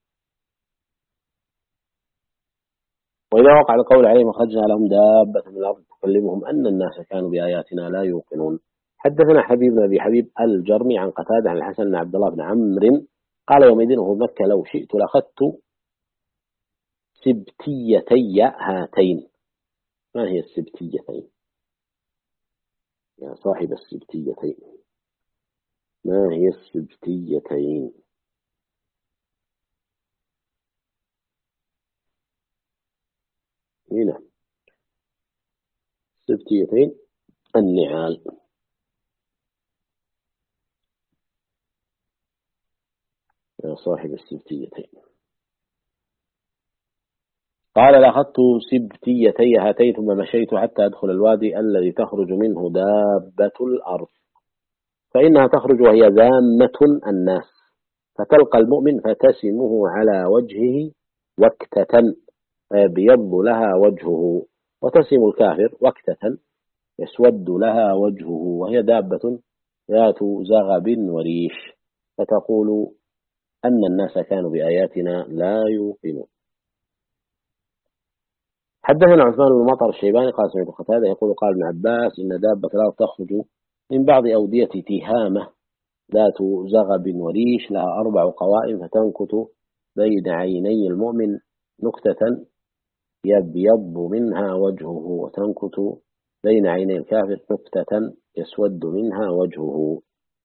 وإذا وقع القول عليهم أخرجنا لهم دابة من الأرض تكلمهم أن الناس كانوا بآياتنا لا يوقنون. حدثنا حبيب بن أبي حبيب الجرمي عن قتادة عن الحسن بن عبد الله بن عمرو قال يومئذ وهو مكة لو شئت لأخذت سبتيتي هاتين. ما هي السبتيتين يا صاحب السبتيتين؟ ما هي السبتيتين؟ هنا السبتيتين النعال. يا صاحب السبتيتين. قال لأخذت سبتيتي هاتين ثم مشيت حتى أدخل الوادي الذي تخرج منه دابة الأرض فإنها تخرج وهي ذامة الناس فتلقى المؤمن فتسمه على وجهه وكتة فيبيض لها وجهه وتسم الكافر وكتة يسود لها وجهه وهي دابة ذات زغب وريش فتقول أن الناس كانوا بآياتنا لا يوقنون. حدثنا عثمان بن مطر الشيباني قال سمعت قتادة يقول قال ابن عباس إن دابة الأرض تخرج من بعض أودية تهامة ذات زغب وريش لها 4 قوائم فتنكت بين عيني المؤمن نكتة يبيض منها وجهه وتنكت بين عيني الكافر نكتة يسود منها وجهه.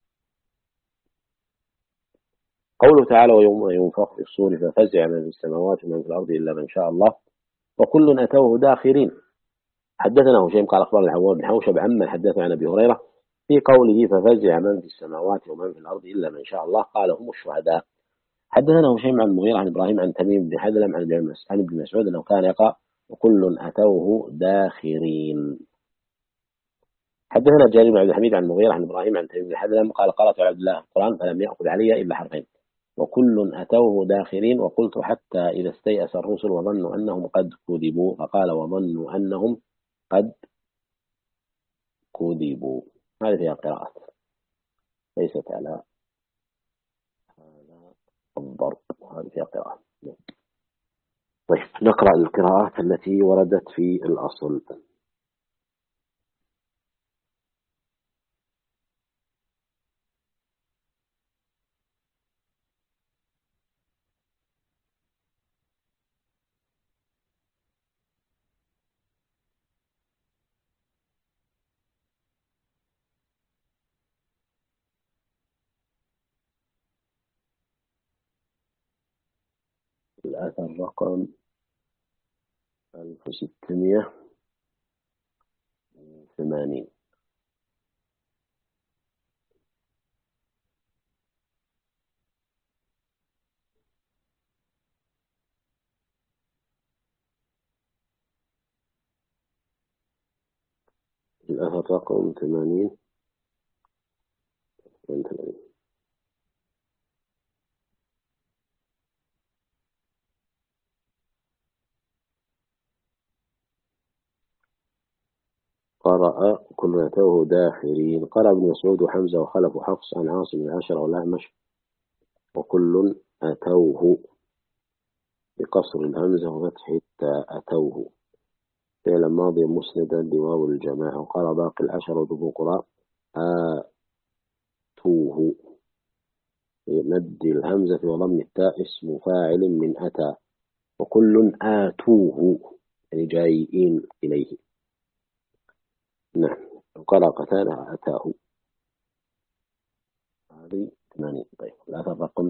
قوله تعالى ويوم ينفخ في الصور ففزع من في السماوات ومن في الأرض إلا من شاء الله وكل أتوه داخرين. حدثنا هشيم قال أخبرنا العوام بن حوشب عمن حدثنا عن أبي هريرة في قوله ففزع من في السماوات ومن في الأرض إلا من شاء الله قال هم الشهداء. حدثنا هشيم عن المغيرة عن إبراهيم عن تميم بن حدلم عن ابن مسعود أنه كان يقرأ وكل أتوه داخرين. حدثنا جرير بن عبد الحميد عن المغيرة عن إبراهيم عن تميم بن حدلم قال قرأت على عبد الله القرآن فلم يأخذ علي إلا حرفين وكل أتوه داخرين وقلت حتى إذا استيأس الرسل وظنوا أنهم قد كذبوا فقال وظنوا أنهم قد كذبوا. هذه فيها قراءات ليست على الضرب. هذه فيها قراءات. طيب نقرأ القراءات التي وردت في الأصل. الأثر رقم 1680. الأثر رقم 80. قرأ كل أتوه داخرين. قرأ ابن مسعود وحمزة وخلف وحفص عن عاصم العشرة والأعمش وكل أتوه بقصر الهمزة وفتح التاء أتوه فعلا ماضي مسندا لواو الجماعة. وقرأ باقي العشرة وذو قراء آتوه مد الهمزة وضم التاء اسم فاعل من أتى وكل آتوه يعني جايين إليه. نعم. قرأ قتادة أتاه. هذه 80. طيب الأثر رقم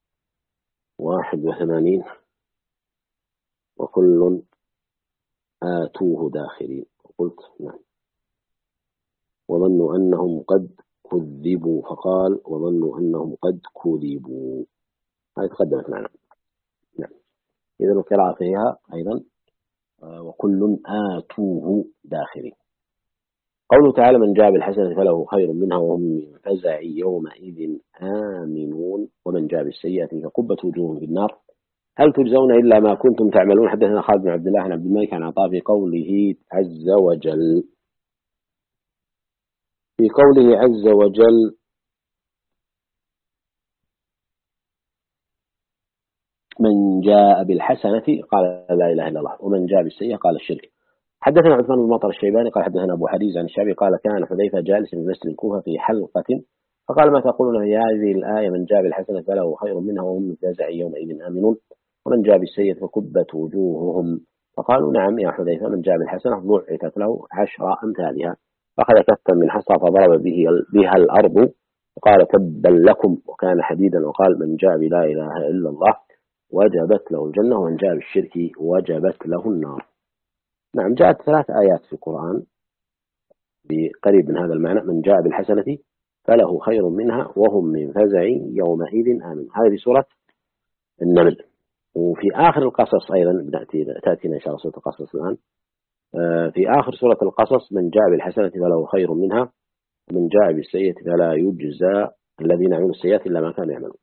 81. وكل آتوه داخرين. قلت نعم. وظنوا أنهم قد كذبوا فقال وظنوا أنهم قد كذبوا. هذه تقدمت معنا. نعم. إذا القراءة فيها أيضا وكل آتوه داخرين. قوله تعالى من جاء بالحسنة فله خير منها وهم من فزع يومئذ آمنون ومن جاء بالسيئة فكبت وجوههم في النار هل تجزون إلا ما كنتم تعملون. حدثنا خالد بن عبد الله عن عبد الملك عن عطاء في قوله عز وجل من جاء بالحسنة قال لا إله إلا الله ومن جاء بالسيئة قال الشرك. حدثنا عثمان بن مطر الشيباني قال حدثنا أبو حديث عن الشعبي قال كان حذيفة جالس في مسجد الكوفة في حلقة فقال ما تقولون في هذه الآية من جاء بالحسنة فله خير منها وهم من فزع يومئذ آمنون ومن جاء بالسيئة فكبت وجوههم فقالوا نعم يا حذيفة من جاء بالحسنة ضعفت له 10 أمثالها فأخذ كفا من حصى فضرب بها الأرض وقال تبا لكم وكان حديدا وقال من جاء بلا إله إلا الله وجبت له الجنة ومن جاء بالشرك وجبت له النار. نعم. جاءت 3 آيات في القرآن بقريب من هذا المعنى من جاء بالحسنة فله خير منها وهم من فزع يومئذ آمن. هذه في سورة النمل. وفي آخر القصص أيضا تأتينا إن شاء الله سورة القصص الآن. في آخر سورة القصص من جاء بالحسنة فله خير منها ومن جاء بالسيئة فلا يجزى الذين يعملون السيئات إلا ما كانوا يعملون.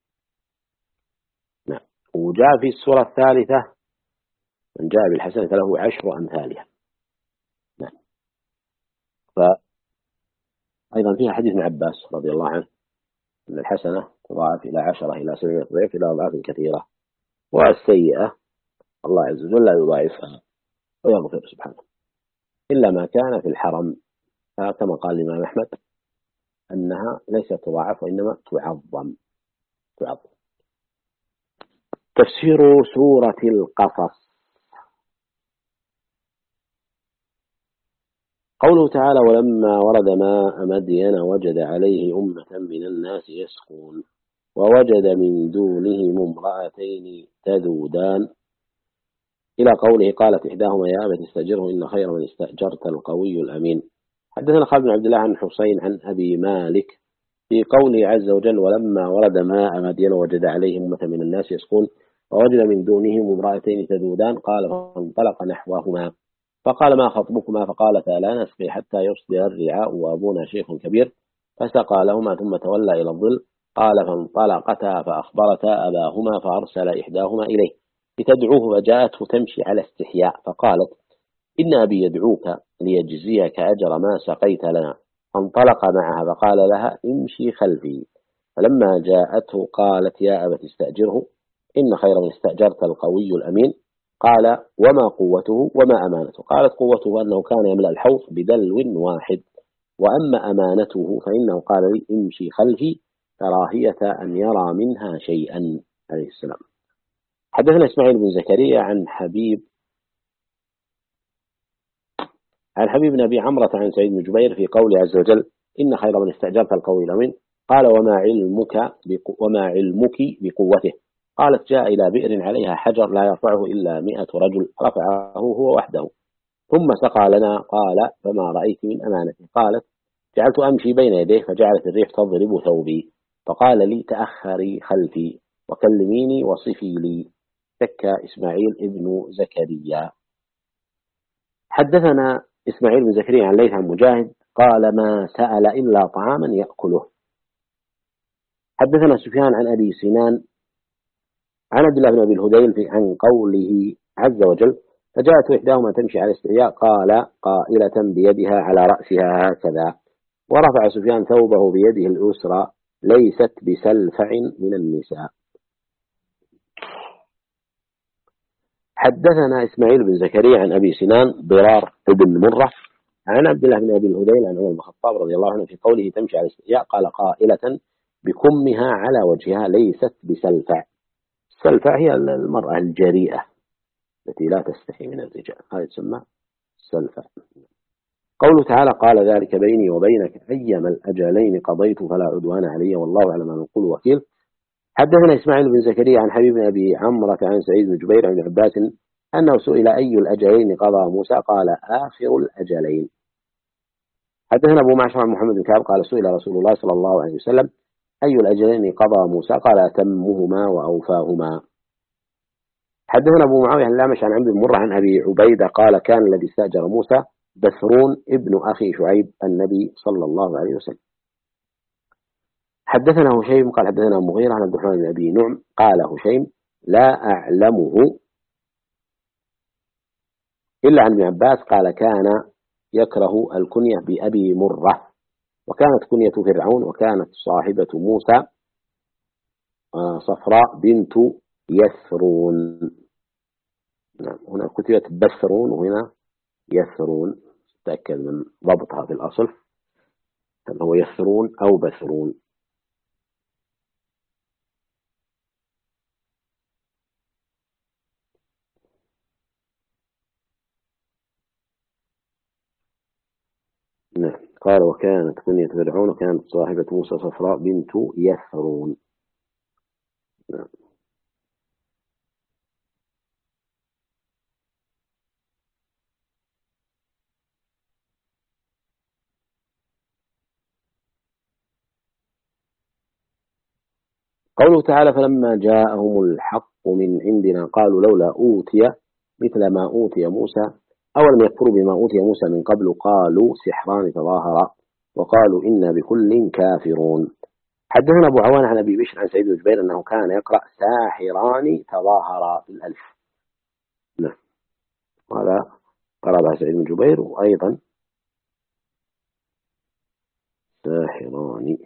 نعم. وجاء في السورة الثالثة من جاء بالحسنة فله 10 أمثالها. نعم. فأيضا فيها حديث ابن عباس رضي الله عنه أن الحسنة تضاعف إلى 10 إلى 700 ضعف إلى أضعاف كثيرة والسيئة الله عز وجل لا يضاعفها ويغفر سبحانه إلا ما كان في الحرم كما قال الإمام أحمد أنها ليست تضاعف وإنما تعظم. تفسير سورة القصص. قوله تعالى ولما ورد ماء مدين وجد عليه أمة من الناس يسقون ووجد من دونهم امرأتين تذودان إلى قوله قالت إحداهما يا أبت استأجره إن خير من استأجرت القوي الأمين. حدثنا خالد بن عبد الله عن حسين عن أبي مالك في قوله عز وجل ولما ورد ماء مدين وجد عليه أمة من الناس يسقون ووجد من دونهم امرأتين تذودان قال فانطلق نحوهما فقال ما خطبكما فقالتا لا نسقي حتى يصدر الرعاء وأبونا شيخ كبير فسقى لهما ثم تولى إلى الظل قال فانطلقتا فأخبرتا أباهما فأرسل إحداهما إليه لتدعوه فجاءته تمشي على استحياء فقالت إن أبي يدعوك ليجزيك أجر ما سقيت لنا فانطلق معها فقال لها امشي خلفي فلما جاءته قالت يا أبت استأجره إن خير من استأجرت القوي الأمين قال وما قوته وما أمانته قالت قوته أنه كان يملأ الحوض بدلو واحد وأما أمانته فإنه قال لي امشي خلفي كراهية أن يرى منها شيئا عليه السلام. حدثنا إسماعيل بن زكريا عن حبيب بن أبي عمرة عن سعيد بن جبير في قوله عز وجل إن خير من استأجرت القوي الأمين قال وما علمك بقوته قالت جاء إلى بئر عليها حجر لا يرفعه إلا 100 رجل رفعه هو وحده ثم سقى لنا قال فما رأيت من أمانته قالت جعلت أمشي بين يديه فجعلت الريح تضرب ثوبي فقال لي تأخري خلفي وكلميني وصفي لي. شك إسماعيل ابن زكريا. حدثنا إسماعيل بن زكريا عن ليث عن مجاهد قال ما سأل إلا طعاما يأكله. حدثنا سفيان عن أبي سنان عن عبد الله بن أبي الهذيل عن قوله عز وجل فجاءت إحداهما تمشي على استحياء قال قائلة بيدها على رأسها هكذا ورفع سفيان ثوبه بيده اليسرى ليست بسلفع من النساء. حدثنا إسماعيل بن زكريا عن أبي سنان ضرار بن مرة عن عبد الله بن أبي الهذيل عن عمر بن الخطاب رضي الله عنه في قوله تمشي على استحياء قال قائلة بكمها على وجهها ليست بسلفع. السلفع هي المرأة الجريئة التي لا تستحي من الرجال، هذا تسمى سلفا. قوله تعالى قال ذلك بيني وبينك أيما الأجلين قضيت فلا عدوان علي والله على ما نقول وكيل. حدثنا إسماعيل بن زكريا عن حبيب بن أبي عمرة عن سعيد بن جبير عن ابن عباس أنه سئل أي الأجلين قضى موسى قال آخر الأجلين. حدثنا أبو معشر عن محمد بن كعب قال سئل رسول الله صلى الله عليه وسلم أي الأجلين قضى موسى قال أتمهما وأوفاهما. حدثنا أبو معاوية عن الأعمش عن عمرو بن مرة عن أبي عبيدة قال كان الذي استأجر موسى بثرون ابن أخي شعيب النبي صلى الله عليه وسلم. حدثنا هشيم قال حدثنا مغيرة عن عبد الرحمن بن أبي نعم قال هشيم لا أعلمه إلا عن ابن عباس قال كان يكره الكنية بأبي مرة وكانت كنية فرعون وكانت صاحبة موسى صفراء بنت يثرون. نعم هنا كتبت بثرون وهنا يثرون، تأكد من ضبطها في الأصل هل هو يثرون أو بثرون. نعم قال وكانت كنية فرعون وكانت صاحبة موسى صفراء بنت يثرون. نعم. قوله تعالى فلما جاءهم الحق من عندنا قالوا لولا أوتي مثل ما أوتي موسى أولم يكفروا بما أوتي موسى من قبل قالوا سحران تظاهرا وقالوا إنا بكل كافرون. حدثنا أبو عوان عن أبي بشر عن سعيد بن جبير أنه كان يقرأ ساحران تظاهرا بالألف. نعم هذا قرأها سعيد بن جبير وأيضا ساحران.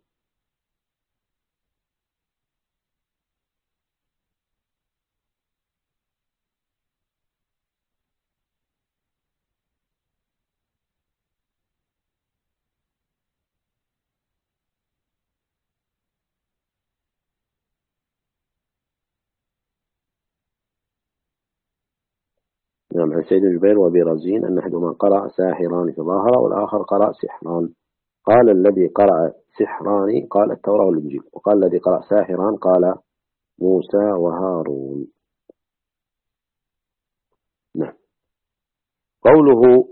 نعم عن سيد جبير وأبي رزين أن أحدهما قرأ ساحران تظاهرا والآخر قرأ سحران. قال الذي قرأ سحران قال التوراة والإنجيل وقال الذي قرأ ساحران قال موسى وهارون. نعم. قوله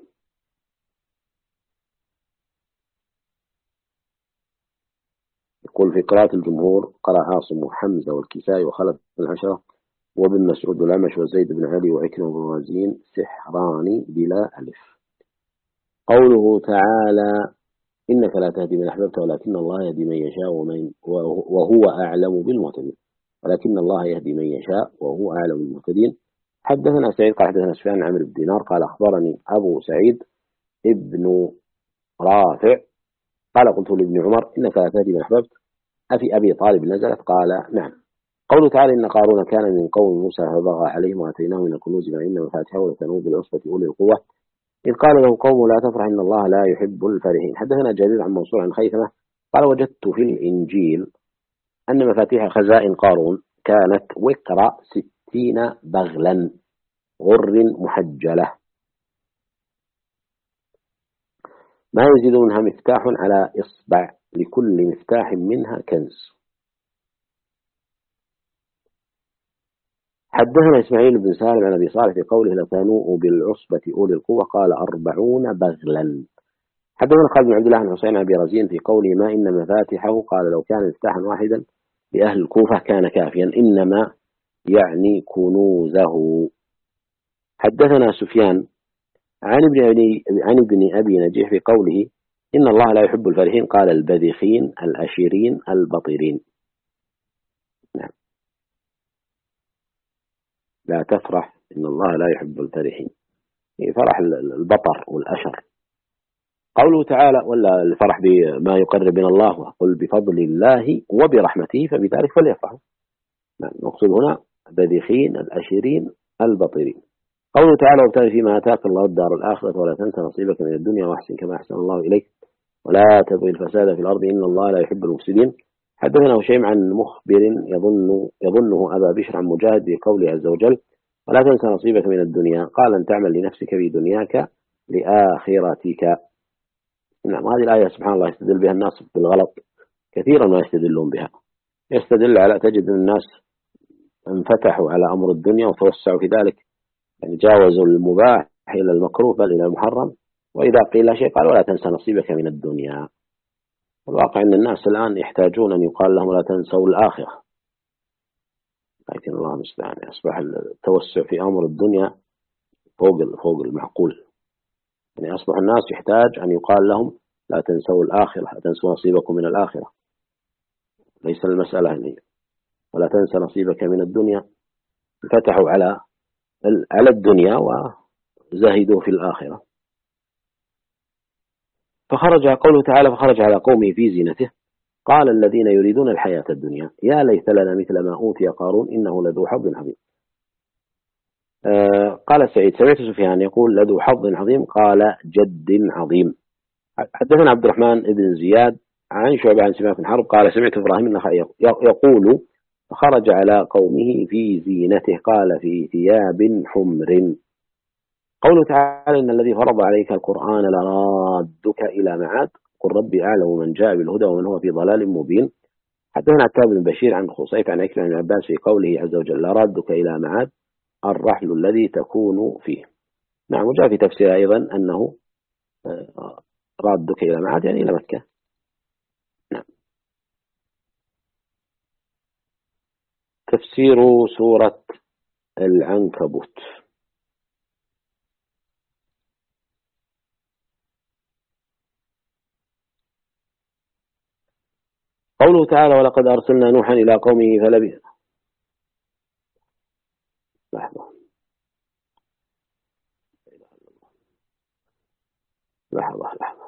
يقول في قراءة الجمهور قرأ عاصم وحمزة والكسائي وخلف بن العشرة وابن مسعود والأعمش وزيد بن علي وعكرمة بن رزين سحران بلا ألف. قوله تعالى إنك لا تهدي من أحببت ولكن الله يهدي من يشاء وهو أعلم بالمهتدين ولكن الله يهدي من يشاء وهو أعلم بالمهتدين. حدثنا سعيد قال حدثنا سفيان عن عمرو بن دينار قال أخبرني أبو سعيد ابن رافع قال قلت لابن عمر إنك لا تهدي من أحببت أفي أبي طالب نزلت قال نعم. قوله تعالى إن قارون كان من قوم موسى فبغى عليهم وآتيناه من الكنوز ما إن مفاتحه لتنوء بالعصبة أولي القوة إذ قال له قوم لا تفرح إن الله لا يحب الفرحين. حدثنا جرير عن منصور عن خيثمة قال وجدت في الإنجيل أن مفاتيح خزائن قارون كانت وقر 60 بغلا غر محجلة ما يزيد منها مفتاح على إصبع لكل مفتاح منها كنز. حدثنا إسماعيل بن سالم عن أبي صالح في قوله لتنوء بالعصبة أولي القوة قال 40 بغلا. حدثنا خالد بن عبد الله عن حسين أبي رزين في قوله ما إن مفاتحه قال لو كان مفتاحا واحدا لأهل الكوفة كان كافيا إنما يعني كنوزه. حدثنا سفيان عن ابن أبي نجيح في قوله إن الله لا يحب الفرحين قال البذخين الأشرين البطرين. نعم لا تفرح إن الله لا يحب الفرحين فرح البطر والأشر. قوله تعالى ولا الفرح بما يقرب من الله وقل بفضل الله وبرحمته فبذلك فليفرحوا. نعم نقصد هنا البذخين الأشرين البطرين. قوله تعالى وابتغ فيما آتاك الله الدار الآخرة ولا تنس نصيبك من الدنيا وأحسن كما أحسن الله إليك ولا تبغي الفساد في الأرض إن الله لا يحب المفسدين. حدثنا هشيم عن مخبر يظنه أبا بشر عن مجاهد بقوله عز وجل ولا تنسى نصيبك من الدنيا. قال أن تعمل لنفسك في دنياك لآخرتك. نعم، هذه الآية سبحان الله يستدل بها الناس بالغلط كثيرا ما يستدلون بها. يستدل على تجد الناس انفتحوا على أمر الدنيا وتوسعوا في ذلك، يعني جاوزوا المباح إلى المكروه بل إلى المحرم، وإذا قيل شيء قال ولا تنسى نصيبك من الدنيا. الواقع أن الناس الآن يحتاجون أن يقال لهم لا تنسوا الآخرة، لكن الله المستعان أصبح التوسع في أمر الدنيا فوق المعقول. يعني أصبح الناس يحتاج أن يقال لهم لا تنسوا الآخرة، لا تنسوا نصيبكم من الآخرة. ليس المسألة هنا ولا تنسى نصيبك من الدنيا، فتحوا على الدنيا وزهدوا في الآخرة. قوله تعالى فخرج على قومه في زينته قال الذين يريدون الحياة الدنيا يا ليت لنا مثل ما أوتي قارون إنه لذو حظ عظيم. قال سعيد سمعت سفيان يقول لذو حظ عظيم، قال جد عظيم. حدثنا عبد الرحمن بن زياد عن شعبة عن سماك بن حرب قال سمعت إبراهيم النخعي يقول فخرج على قومه في زينته قال في ثياب حمر. قوله تعالى إن الذي فرض عليك القرآن لرادك إلى معاد قل ربي أعلم من جاء بالهدى ومن هو في ضلال مبين. حدثنا عتاب بن بشير عن خصيف عن عكرمة بن عباس في قوله عز وجل لرادك إلى معاد الرحل الذي تكون فيه. نعم، وجاء في تفسير أيضا أنه رادك إلى معاد يعني إلى مكة. نعم. تفسير سورة العنكبوت. قوله تعالى ولقد أرسلنا نوحا إلى قومه فلبث. لحظة.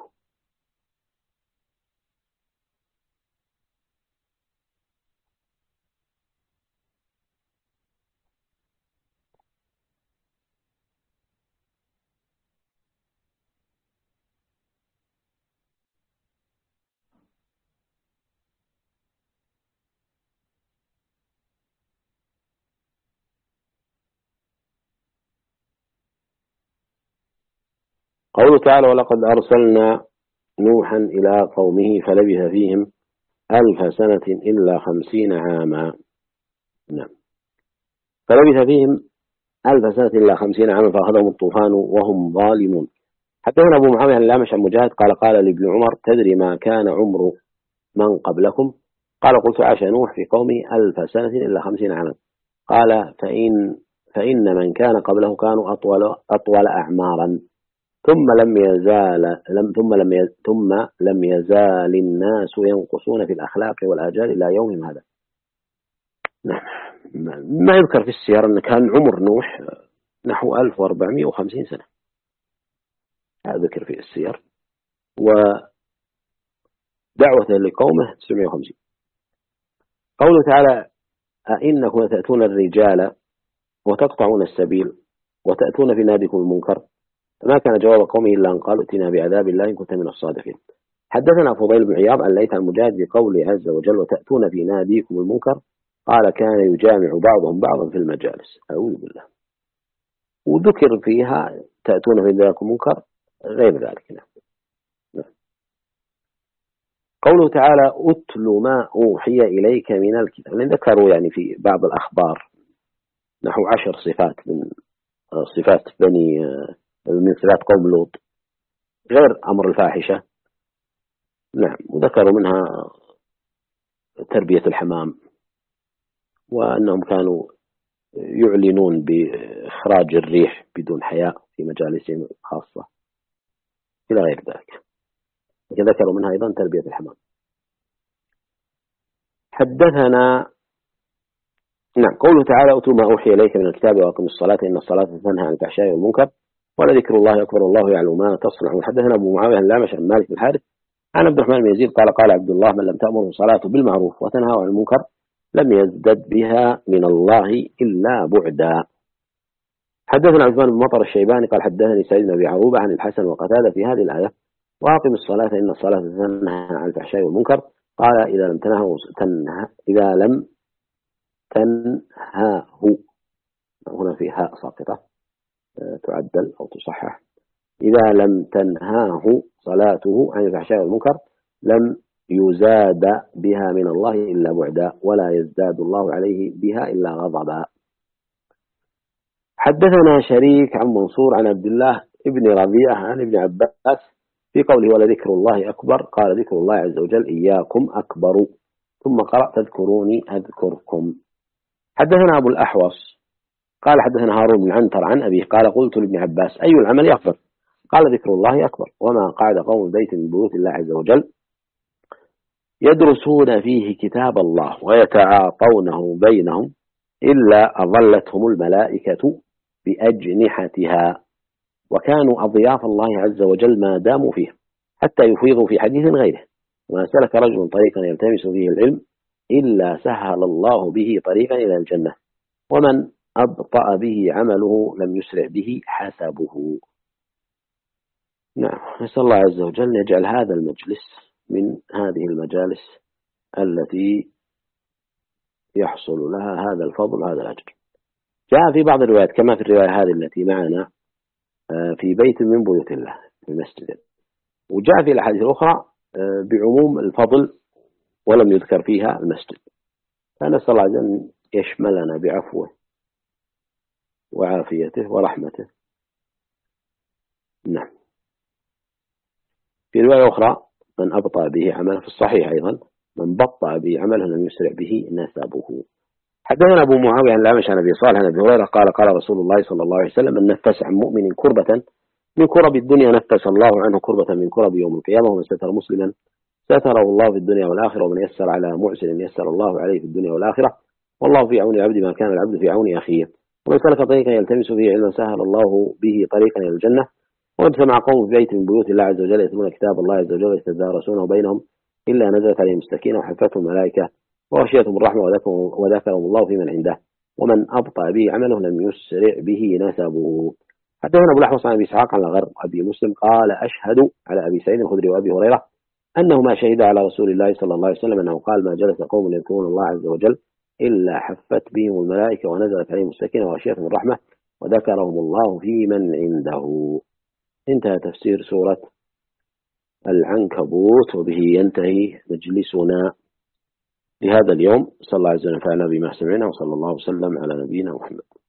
قوله تعالى ولقد أرسلنا نوحا إلى قومه فلبث فيهم 1000 سنة إلا 50 عاما. نعم، فلبث فيهم 1000 سنة إلا 50 عاما فأخذهم الطوفان وهم ظالمون. حدثنا أبو معاوية الأعمش عن مجاهد قال لابن عمر تدري ما كان عمر من قبلكم؟ قال قلت عاش نوح في قومه 1000 سنة إلا 50 عاما. قال فإن من كان قبله كانوا أطول أعمارا ثم لم يزال الناس ينقصون في الأخلاق والآجال إلى يوم هذا. نعم، ما يذكر في السير أن كان عمر نوح نحو 1450 سنة، هذا ذكر في السير، ودعوته لقومه 950. قوله تعالى أئنكم تأتون الرجال وتقطعون السبيل وتأتون في ناديكم المنكر فما كان جواب قومه إلا أن قالوا ائتنا بعذاب الله إن كنت من الصادقين. حدثنا فضيل بن عياض عن ليث المجاهد بقوله عز وجل وتأتون في ناديكم المنكر قال كان يجامع بعضهم بعضا في المجالس. أعوذ بالله. وذكر فيها تأتون في ناديكم المنكر غير ذلك. نعم. قوله تعالى أتل ما أوحي إليك من الكتاب، لأن ذكروا يعني في بعض الأخبار نحو 10 صفات من صفات من صفات قوم لوط غير أمر الفاحشة. نعم، وذكروا منها تربية الحمام، وأنهم كانوا يعلنون بإخراج الريح بدون حياء في مجالسهم الخاصة إلى غير ذلك، لكن ذكروا منها أيضا تربية الحمام. حدثنا نعم قوله تعالى أتل ما أوحي إليك من الكتاب وأقم الصلاة إن الصلاة تنهى عن الفحشاء والمنكر ولذكر الله أكبر والله يعلم ما تصنعون. حدثنا أبو معاوية الأعمش عن مالك بن الحارث عن عبد الرحمن بن يزيد قال عبد الله من لم تأمره صلاته بالمعروف وتنهى عن المنكر لم يزدد بها من الله إلا بعدا. حدثنا عثمان بن مطر الشيباني قال حدثني سعيد بن أبي عروبة عن الحسن وقتادة في هذه الآية وأقم الصلاة إن الصلاة تنهى عن الفحشاء والمنكر قال إذا لم تنهاه. هنا في هاء ساقطة تعدل أو تصحح. إذا لم تنهاه صلاته عن الفحشاء والمنكر لم يزاد بها من الله إلا بعدا ولا يزداد الله عليه بها إلا غضبا. حدثنا شريك عن منصور عن عبد الله ابن ربيعة عن ابن عباس في قوله ولذكر الله أكبر قال ذكر الله عز وجل إياكم أكبر ثم قرأ تذكروني أذكركم. حدثنا أبو الأحوص قال حدثنا هارون بن عنتر عن أبيه قال قلت لابن عباس أي العمل أفضل قال ذكر الله أكبر وما قعد قوم بيت من بيوت الله عز وجل يدرسون فيه كتاب الله ويتعاطونه بينهم إلا أظلتهم الملائكة بأجنحتها وكانوا أضياف الله عز وجل ما داموا فيه حتى يفيضوا في حديث غيره. وما سلك رجل طريقا يلتمس فيه العلم إلا سهل الله به طريقا إلى الجنة ومن أبطأ به عمله لم يسرع به حسبه. نعم، نسأل الله عز وجل أن يجعل هذا المجلس من هذه المجالس التي يحصل لها هذا الفضل هذا الأجر. جاء في بعض الروايات كما في الرواية هذه التي معنا في بيت من بيوت الله في مسجد، وجاء في الأحاديث الأخرى بعموم الفضل ولم يذكر فيها المسجد. فنسأل الله عز وجل أن يشملنا بعفوه وعافيته ورحمته. نعم. في رواية أخرى من أبطأ به عمله في الصحيح أيضا من بطأ به عمله لم يسرع به نسبه. حدثنا أبو معاوية عن الأعمش عن أبي صالح عن أبي هريرة قال قال رسول الله صلى الله عليه وسلم من نفس عن مؤمن كربة من كرب الدنيا نفس الله عنه كربة من كرب يوم القيامة ومن ستر مسلما ستره الله في الدنيا والآخرة ومن يسر على معسر يسر الله عليه في الدنيا والآخرة والله في عون العبد ما كان العبد في عون أخيه ومن سلك طريقا يلتمس فيه علما سهل الله به طريقا إلى الجنة ومن سمع قوم في بيت من بيوت الله عز وجل يتلون كتاب الله عز وجل يتدارسونه بينهم إلا نزلت عليهم السكينة وحفتهم الملائكة وغشيتهم الرحمة وذكرهم الله في من عنده ومن أبطأ به عمله لم يسرع به نسبه. حدثنا أبو الأحوص عن أبي إسحاق عن الغر أبي مسلم قال أشهد على أبي سعيد الخدري وأبي هريرة أنهما شهدا على رسول الله صلى الله عليه وسلم أنه قال ما جلس قوم يذكرون الله عز وجل إلا حفت بهم الملائكة ونزلت عليهم السكينة وغشيتهم الرحمة وذكرهم الله في من عنده. انتهى تفسير سورة العنكبوت وبه ينتهي مجلسنا لهذا اليوم. صلى الله عليه وسلم فعلنا بما سمعنا وصلى الله وسلم على نبينا محمد.